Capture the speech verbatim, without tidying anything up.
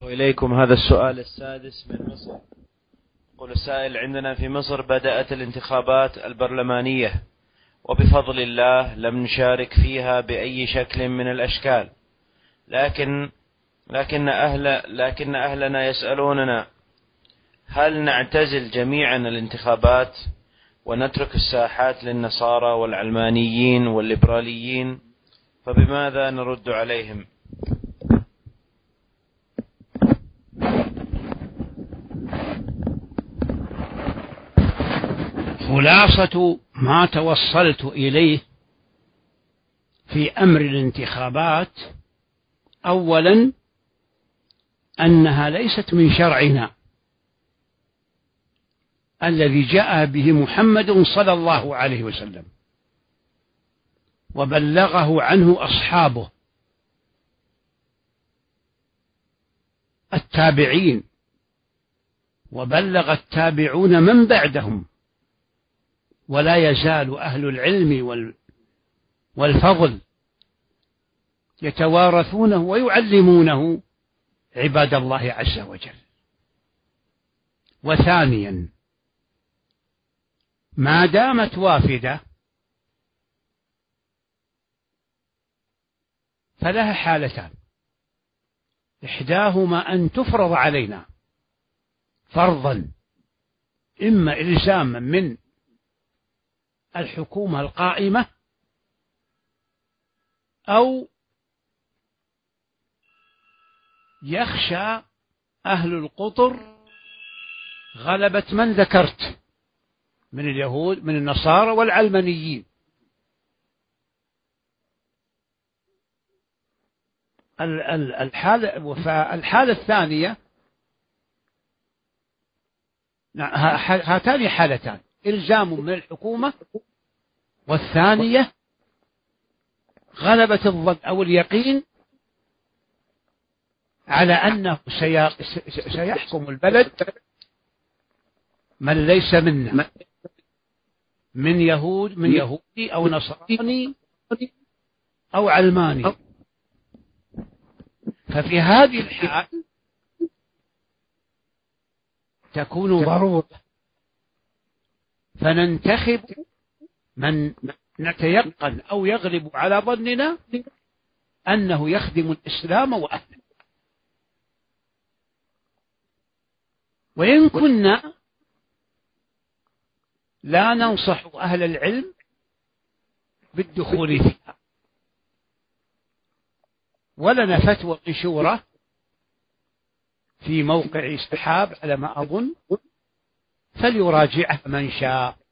وإليكم هذا السؤال السادس من مصر. يقول السائل: عندنا في مصر بدأت الانتخابات البرلمانية، وبفضل الله لم نشارك فيها بأي شكل من الأشكال، لكن لكن أهل لكن أهلنا يسألوننا هل نعتزل جميعا الانتخابات ونترك الساحات للنصارى والعلمانيين والليبراليين؟ فبماذا نرد عليهم؟ خلاصة ما توصلت إليه في أمر الانتخابات: أولا أنها ليست من شرعنا الذي جاء به محمد صلى الله عليه وسلم وبلغه عنه أصحابه التابعين، وبلغ التابعون من بعدهم، ولا يزال أهل العلم والفضل يتوارثونه ويعلمونه عباد الله عز وجل. وثانيا ما دامت وافدة فلها حالتان: إحداهما أن تفرض علينا فرضا، إما إلزاما من الحكومة القائمة، أو يخشى أهل القطر غلبة من ذكرت من اليهود من النصارى والعلمانيين. الحالة فالحالة الثانية، هاتان حالتان: إلزام من الحكومة، والثانية غلبة الظن أو اليقين على أنه سيحكم البلد من ليس منا، من يهود من يهودي أو نصراني أو علماني. ففي هذه الحال تكون ضرورة، فننتخب من نتيقن أو يغلب على ظننا أنه يخدم الإسلام وأهله. وإن كنا لا ننصح أهل العلم بالدخول فيها، ولنا فتوى مشورة في موقع سحاب على ما أظن، فليراجعها من شاء.